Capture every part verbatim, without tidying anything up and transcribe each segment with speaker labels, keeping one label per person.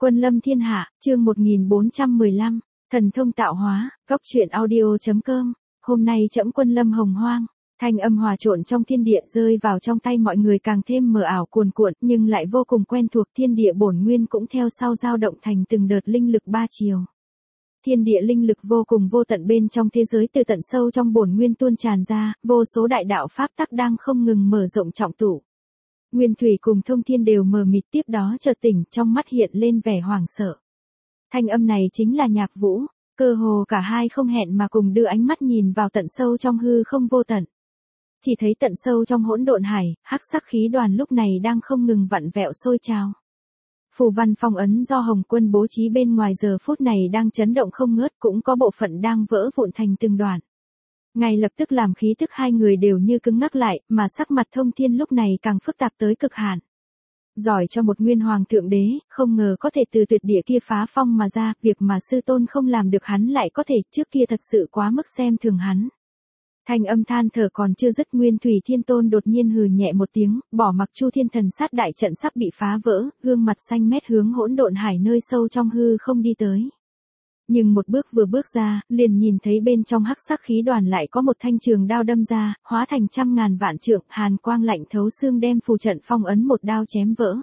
Speaker 1: Quân lâm thiên hạ, chương một nghìn bốn trăm mười lăm, thần thông tạo hóa, góc truyện audio.com, hôm nay trẫm quân lâm hồng hoang, thanh âm hòa trộn trong thiên địa rơi vào trong tay mọi người càng thêm mờ ảo cuồn cuộn nhưng lại vô cùng quen thuộc, thiên địa bổn nguyên cũng theo sau dao động thành từng đợt linh lực ba chiều. Thiên địa linh lực vô cùng vô tận bên trong thế giới từ tận sâu trong bổn nguyên tuôn tràn ra, vô số đại đạo pháp tắc đang không ngừng mở rộng trọng tụ. Nguyên Thủy cùng Thông Thiên đều mờ mịt, tiếp đó chợt tỉnh, trong mắt hiện lên vẻ hoảng sợ. Thanh âm này chính là Nhạc Vũ, cơ hồ cả hai không hẹn mà cùng đưa ánh mắt nhìn vào tận sâu trong hư không vô tận. Chỉ thấy tận sâu trong hỗn độn hải, hắc sắc khí đoàn lúc này đang không ngừng vặn vẹo sôi trào. Phù văn phong ấn do Hồng Quân bố trí bên ngoài giờ phút này đang chấn động không ngớt, cũng có bộ phận đang vỡ vụn thành từng đoạn. Ngay lập tức làm khí tức hai người đều như cứng ngắc lại, mà sắc mặt Thông Thiên lúc này càng phức tạp tới cực hạn. Giỏi cho một nguyên hoàng thượng đế, không ngờ có thể từ tuyệt địa kia phá phong mà ra, việc mà sư tôn không làm được hắn lại có thể, trước kia thật sự quá mức xem thường hắn. Thanh âm than thở còn chưa dứt, Nguyên Thủy Thiên Tôn đột nhiên hừ nhẹ một tiếng, bỏ mặc Chu Thiên Thần Sát đại trận sắp bị phá vỡ, gương mặt xanh mét hướng hỗn độn hải nơi sâu trong hư không đi tới. Nhưng một bước vừa bước ra, liền nhìn thấy bên trong hắc sắc khí đoàn lại có một thanh trường đao đâm ra, hóa thành trăm ngàn vạn trượng, hàn quang lạnh thấu xương đem phù trận phong ấn một đao chém vỡ.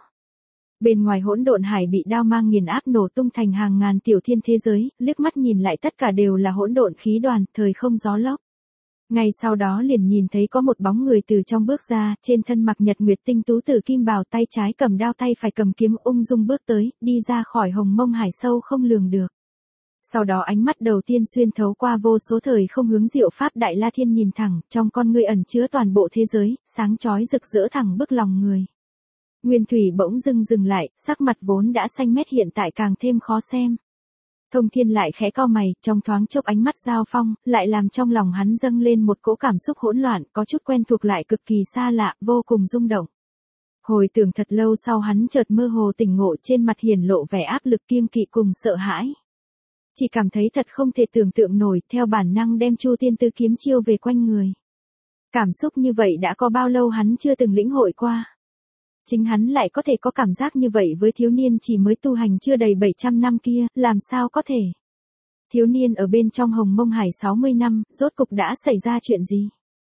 Speaker 1: Bên ngoài hỗn độn hải bị đao mang nghiền áp nổ tung thành hàng ngàn tiểu thiên thế giới, liếc mắt nhìn lại tất cả đều là hỗn độn khí đoàn, thời không gió lốc. Ngay sau đó liền nhìn thấy có một bóng người từ trong bước ra, trên thân mặc nhật nguyệt tinh tú tử kim bào, tay trái cầm đao tay phải cầm kiếm, ung dung bước tới, đi ra khỏi hồng mông hải sâu không lường được. Sau đó ánh mắt đầu tiên xuyên thấu qua vô số thời không hướng diệu pháp Đại La Thiên nhìn thẳng, trong con ngươi ẩn chứa toàn bộ thế giới, sáng chói rực rỡ thẳng bức lòng người. Nguyên Thủy bỗng dưng dừng lại, sắc mặt vốn đã xanh mét hiện tại càng thêm khó xem. Thông Thiên lại khẽ cau mày, trong thoáng chốc ánh mắt giao phong, lại làm trong lòng hắn dâng lên một cỗ cảm xúc hỗn loạn, có chút quen thuộc lại cực kỳ xa lạ, vô cùng rung động. Hồi tưởng thật lâu sau hắn chợt mơ hồ tỉnh ngộ, trên mặt hiển lộ vẻ áp lực kiêng kỵ cùng sợ hãi. Chỉ cảm thấy thật không thể tưởng tượng nổi, theo bản năng đem Chu Tiên Tứ kiếm chiêu về quanh người. Cảm xúc như vậy đã có bao lâu hắn chưa từng lĩnh hội qua. Chính hắn lại có thể có cảm giác như vậy với thiếu niên chỉ mới tu hành chưa đầy bảy trăm năm kia, làm sao có thể. Thiếu niên ở bên trong hồng mông hải sáu mươi năm, rốt cục đã xảy ra chuyện gì?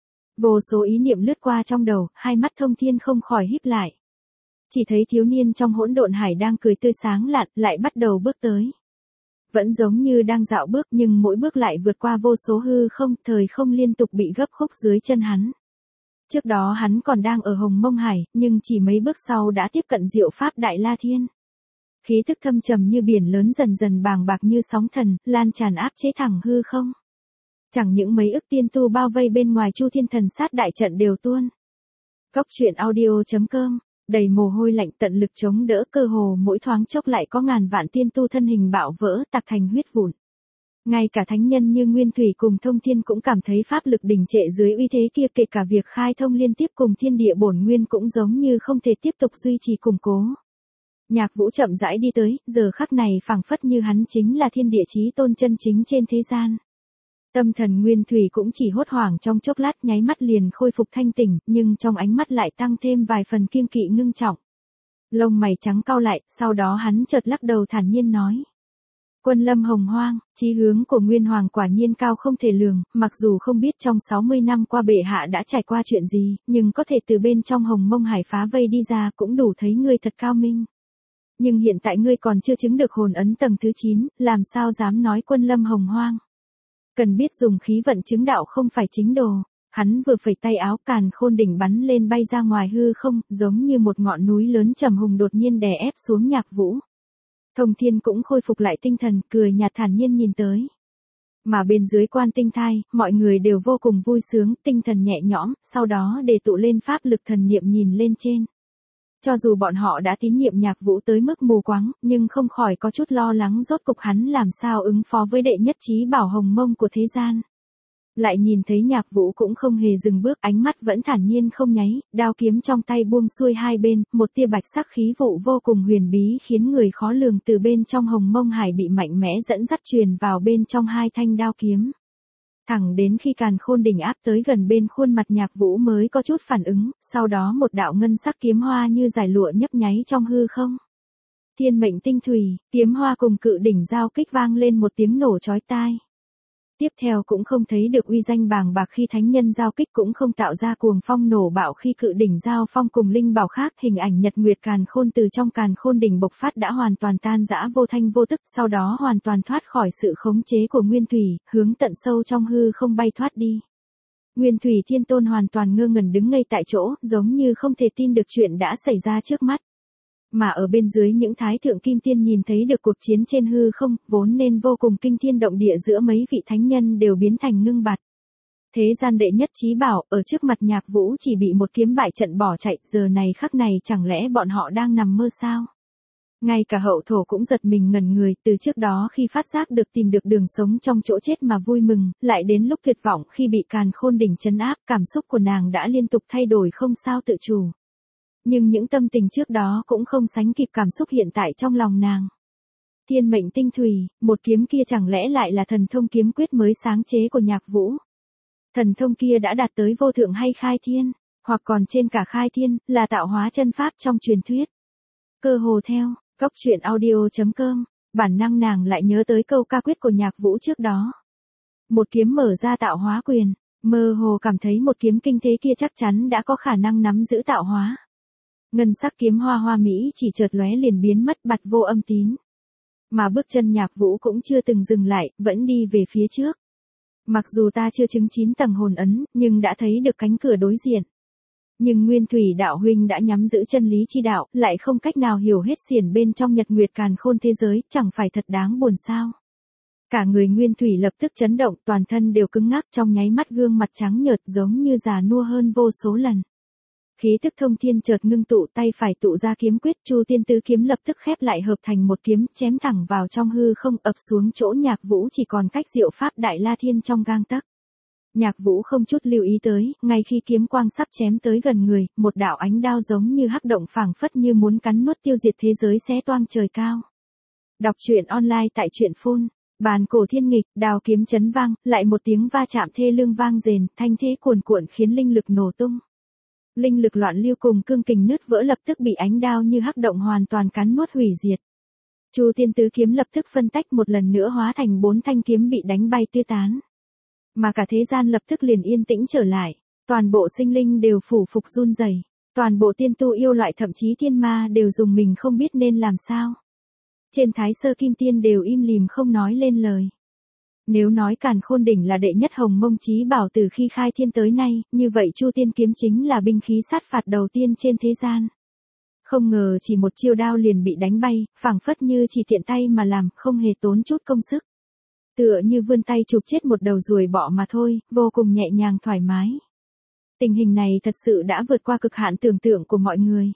Speaker 1: Vô số ý niệm lướt qua trong đầu, hai mắt Thông Thiên không khỏi híp lại. Chỉ thấy thiếu niên trong hỗn độn hải đang cười tươi sáng lạn, lại bắt đầu bước tới. Vẫn giống như đang dạo bước nhưng mỗi bước lại vượt qua vô số hư không, thời không liên tục bị gấp khúc dưới chân hắn. Trước đó hắn còn đang ở hồng mông hải, nhưng chỉ mấy bước sau đã tiếp cận diệu pháp Đại La Thiên. Khí thức thâm trầm như biển lớn dần dần bàng bạc như sóng thần, lan tràn áp chế thẳng hư không. Chẳng những mấy ức tiên tu bao vây bên ngoài Chu Thiên Thần Sát đại trận đều tuôn. Góc truyện audio.com, đầy mồ hôi lạnh, tận lực chống đỡ, cơ hồ mỗi thoáng chốc lại có ngàn vạn tiên tu thân hình bạo vỡ, tạc thành huyết vụn. Ngay cả thánh nhân như Nguyên Thủy cùng Thông Thiên cũng cảm thấy pháp lực đình trệ dưới uy thế kia, kể cả việc khai thông liên tiếp cùng thiên địa bổn nguyên cũng giống như không thể tiếp tục duy trì củng cố. Nhạc Vũ chậm rãi đi tới, giờ khắc này phảng phất như hắn chính là thiên địa chí tôn chân chính trên thế gian. Tâm thần Nguyên Thủy cũng chỉ hốt hoảng trong chốc lát, nháy mắt liền khôi phục thanh tỉnh, nhưng trong ánh mắt lại tăng thêm vài phần kiêng kỵ ngưng trọng. Lông mày trắng cau lại, sau đó hắn chợt lắc đầu thản nhiên nói. Quân lâm hồng hoang, chí hướng của Nguyên Hoàng quả nhiên cao không thể lường, mặc dù không biết trong sáu mươi năm qua bệ hạ đã trải qua chuyện gì, nhưng có thể từ bên trong hồng mông hải phá vây đi ra cũng đủ thấy ngươi thật cao minh. Nhưng hiện tại ngươi còn chưa chứng được hồn ấn tầng thứ chín, làm sao dám nói quân lâm hồng hoang. Cần biết dùng khí vận chứng đạo không phải chính đồ. Hắn vừa phẩy tay áo, càn khôn đỉnh bắn lên bay ra ngoài hư không, giống như một ngọn núi lớn trầm hùng đột nhiên đè ép xuống Nhạc Vũ. Thông Thiên cũng khôi phục lại tinh thần, cười nhạt thản nhiên nhìn tới. Mà bên dưới Quan Tinh Thai, mọi người đều vô cùng vui sướng, tinh thần nhẹ nhõm, sau đó để tụ lên pháp lực thần niệm nhìn lên trên. Cho dù bọn họ đã tín nhiệm Nhạc Vũ tới mức mù quáng, nhưng không khỏi có chút lo lắng rốt cục hắn làm sao ứng phó với đệ nhất chí bảo hồng mông của thế gian. Lại nhìn thấy Nhạc Vũ cũng không hề dừng bước, ánh mắt vẫn thản nhiên không nháy, đao kiếm trong tay buông xuôi hai bên, một tia bạch sắc khí vụ vô cùng huyền bí khiến người khó lường từ bên trong hồng mông hải bị mạnh mẽ dẫn dắt truyền vào bên trong hai thanh đao kiếm. Thẳng đến khi càn khôn đỉnh áp tới gần bên khuôn mặt Nhạc Vũ mới có chút phản ứng, sau đó một đạo ngân sắc kiếm hoa như dải lụa nhấp nháy trong hư không. Thiên mệnh tinh thủy, kiếm hoa cùng cự đỉnh giao kích vang lên một tiếng nổ chói tai. Tiếp theo cũng không thấy được uy danh bàng bạc khi thánh nhân giao kích, cũng không tạo ra cuồng phong nổ bạo khi cự đỉnh giao phong cùng linh bảo khác. Hình ảnh nhật nguyệt càn khôn từ trong càn khôn đỉnh bộc phát đã hoàn toàn tan rã vô thanh vô tức, sau đó hoàn toàn thoát khỏi sự khống chế của Nguyên Thủy, hướng tận sâu trong hư không bay thoát đi. Nguyên Thủy Thiên Tôn hoàn toàn ngơ ngẩn đứng ngây tại chỗ, giống như không thể tin được chuyện đã xảy ra trước mắt. Mà ở bên dưới những thái thượng kim tiên nhìn thấy được cuộc chiến trên hư không, vốn nên vô cùng kinh thiên động địa giữa mấy vị thánh nhân đều biến thành ngưng bặt. Thế gian đệ nhất chí bảo, ở trước mặt Nhạc Vũ chỉ bị một kiếm bại trận bỏ chạy, giờ này khắc này chẳng lẽ bọn họ đang nằm mơ sao? Ngay cả hậu thổ cũng giật mình ngẩn người, từ trước đó khi phát giác được tìm được đường sống trong chỗ chết mà vui mừng, lại đến lúc tuyệt vọng khi bị càn khôn đỉnh trấn áp, cảm xúc của nàng đã liên tục thay đổi không sao tự chủ. Nhưng những tâm tình trước đó cũng không sánh kịp cảm xúc hiện tại trong lòng nàng. Thiên mệnh tinh thủy, một kiếm kia chẳng lẽ lại là thần thông kiếm quyết mới sáng chế của Nhạc Vũ? Thần thông kia đã đạt tới vô thượng hay khai thiên, hoặc còn trên cả khai thiên, là tạo hóa chân pháp trong truyền thuyết. Cơ hồ theo, Cốc Truyện Audio chấm com, bản năng nàng lại nhớ tới câu ca quyết của Nhạc Vũ trước đó. Một kiếm mở ra tạo hóa quyền, mơ hồ cảm thấy một kiếm kinh thế kia chắc chắn đã có khả năng nắm giữ tạo hóa. Ngân sắc kiếm hoa hoa mỹ chỉ chợt lóe liền biến mất bặt vô âm tín. Mà bước chân Nhạc Vũ cũng chưa từng dừng lại, vẫn đi về phía trước. Mặc dù ta chưa chứng chín tầng hồn ấn, nhưng đã thấy được cánh cửa đối diện. Nhưng Nguyên Thủy đạo huynh đã nhắm giữ chân lý chi đạo, lại không cách nào hiểu hết xiển bên trong nhật nguyệt càn khôn thế giới, chẳng phải thật đáng buồn sao? Cả người Nguyên Thủy lập tức chấn động, toàn thân đều cứng ngắc, trong nháy mắt gương mặt trắng nhợt giống như già nua hơn vô số lần. Khí tức thông thiên chợt ngưng tụ, tay phải tụ ra kiếm quyết, Chu Tiên tứ kiếm lập tức khép lại hợp thành một kiếm, chém thẳng vào trong hư không, ập xuống chỗ Nhạc Vũ chỉ còn cách diệu pháp Đại La Thiên trong gang tấc. Nhạc Vũ không chút lưu ý tới, ngay khi kiếm quang sắp chém tới gần người, một đạo ánh đao giống như hắc động phảng phất như muốn cắn nuốt tiêu diệt thế giới xé toang trời cao. Đọc truyện online tại truyện phun, bàn cổ thiên nghịch, đao kiếm chấn vang, lại một tiếng va chạm thê lương vang rền, thanh thế cuồn cuộn khiến linh lực nổ tung. Linh lực loạn lưu cùng cương kình nứt vỡ lập tức bị ánh đao như hắc động hoàn toàn cắn nuốt hủy diệt. Chu Tiên tứ kiếm lập tức phân tách một lần nữa hóa thành bốn thanh kiếm bị đánh bay tiêu tán. Mà cả thế gian lập tức liền yên tĩnh trở lại, toàn bộ sinh linh đều phủ phục run rẩy, toàn bộ tiên tu yêu loại thậm chí thiên ma đều dùng mình không biết nên làm sao. Trên Thái Sơ Kim Tiên đều im lìm không nói lên lời. Nếu nói Càn Khôn đỉnh là đệ nhất hồng mông chí bảo từ khi khai thiên tới nay, như vậy Chu Tiên kiếm chính là binh khí sát phạt đầu tiên trên thế gian. Không ngờ chỉ một chiêu đao liền bị đánh bay, phảng phất như chỉ tiện tay mà làm, không hề tốn chút công sức. Tựa như vươn tay chụp chết một đầu ruồi bọ mà thôi, vô cùng nhẹ nhàng thoải mái. Tình hình này thật sự đã vượt qua cực hạn tưởng tượng của mọi người.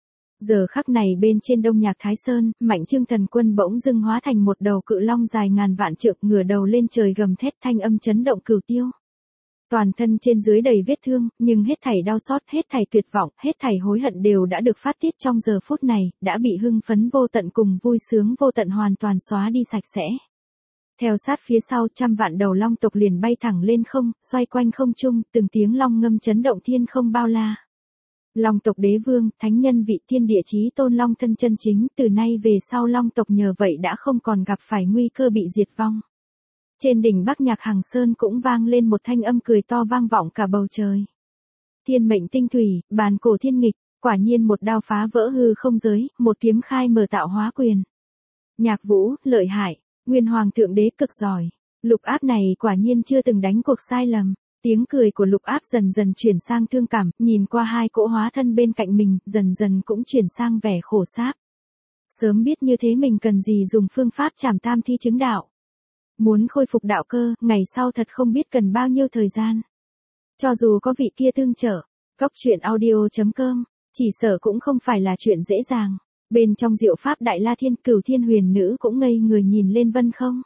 Speaker 1: Giờ khắc này bên trên Đông Nhạc Thái Sơn, Mạnh Trương Thần Quân bỗng dưng hóa thành một đầu cự long dài ngàn vạn trượng, ngửa đầu lên trời gầm thét, thanh âm chấn động cửu tiêu. Toàn thân trên dưới đầy vết thương, nhưng hết thảy đau xót, hết thảy tuyệt vọng, hết thảy hối hận đều đã được phát tiết trong giờ phút này, đã bị hưng phấn vô tận cùng vui sướng vô tận hoàn toàn xóa đi sạch sẽ. Theo sát phía sau, trăm vạn đầu long tộc liền bay thẳng lên không, xoay quanh không trung, từng tiếng long ngâm chấn động thiên không bao la. Long tộc đế vương, thánh nhân vị thiên địa chí tôn long thân chân chính, từ nay về sau long tộc nhờ vậy đã không còn gặp phải nguy cơ bị diệt vong. Trên đỉnh Bắc Nhạc Hằng Sơn cũng vang lên một thanh âm cười to vang vọng cả bầu trời. Thiên mệnh tinh thủy, bàn cổ thiên nghịch, quả nhiên một đao phá vỡ hư không giới, một kiếm khai mở tạo hóa quyền. Nhạc Vũ, lợi hại, Nguyên Hoàng thượng đế cực giỏi, Lục Áp này quả nhiên chưa từng đánh cuộc sai lầm. Tiếng cười của Lục Áp dần dần chuyển sang thương cảm, nhìn qua hai cỗ hóa thân bên cạnh mình, dần dần cũng chuyển sang vẻ khổ sáp. Sớm biết như thế mình cần gì dùng phương pháp trảm tam thi chứng đạo. Muốn khôi phục đạo cơ, ngày sau thật không biết cần bao nhiêu thời gian. Cho dù có vị kia tương trợ, Cốc Truyện Audio chấm com, chỉ sợ cũng không phải là chuyện dễ dàng. Bên trong diệu pháp Đại La Thiên, Cửu Thiên Huyền Nữ cũng ngây người nhìn lên Vân Không.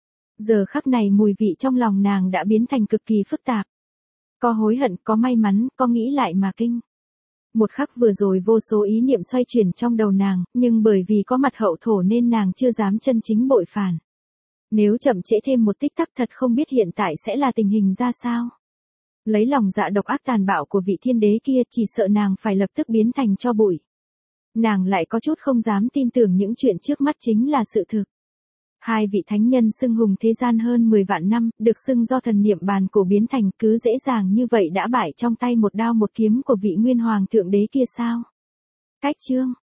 Speaker 1: Giờ khắc này mùi vị trong lòng nàng đã biến thành cực kỳ phức tạp. Có hối hận, có may mắn, có nghĩ lại mà kinh. Một khắc vừa rồi vô số ý niệm xoay chuyển trong đầu nàng, nhưng bởi vì có mặt hậu thổ nên nàng chưa dám chân chính bội phản. Nếu chậm trễ thêm một tích tắc thật không biết hiện tại sẽ là tình hình ra sao. Lấy lòng dạ độc ác tàn bạo của vị thiên đế kia chỉ sợ nàng phải lập tức biến thành tro bụi. Nàng lại có chút không dám tin tưởng những chuyện trước mắt chính là sự thực. Hai vị thánh nhân xưng hùng thế gian hơn mười vạn năm, được xưng do thần niệm bàn cổ biến thành, cứ dễ dàng như vậy đã bại trong tay một đao một kiếm của vị nguyên hoàng thượng đế kia sao? Cách chương